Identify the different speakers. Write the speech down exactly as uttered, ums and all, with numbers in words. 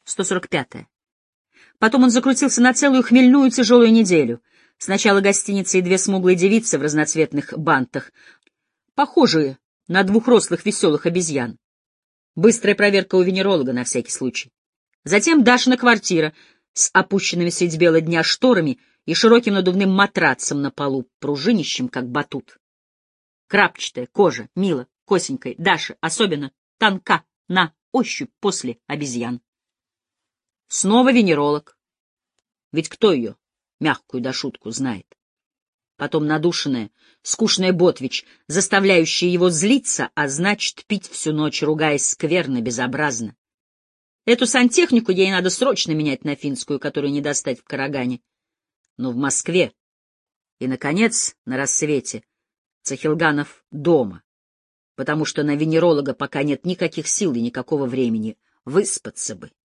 Speaker 1: сто сорок пятая. Потом он закрутился на целую хмельную тяжелую неделю. Сначала гостиница и две смуглые девицы в разноцветных бантах, похожие на двух рослых веселых обезьян. Быстрая проверка у венеролога на всякий случай. Затем Дашина квартира с опущенными средь бела дня шторами и широким надувным матрацем на полу, пружинищем, как батут. Крапчатая кожа, мило, косенькой, Даша особенно тонка на ощупь после обезьян. Снова венеролог. Ведь кто ее, мягкую да шутку, знает? Потом надушенная, скучная Ботвич, заставляющая его злиться, а значит, пить всю ночь, ругаясь скверно, безобразно. Эту сантехнику ей надо срочно менять на финскую, которую не достать в Карагане. Но в Москве. И, наконец, на рассвете, Цахилганов дома, потому что на венеролога пока нет никаких сил и никакого времени. Выспаться бы.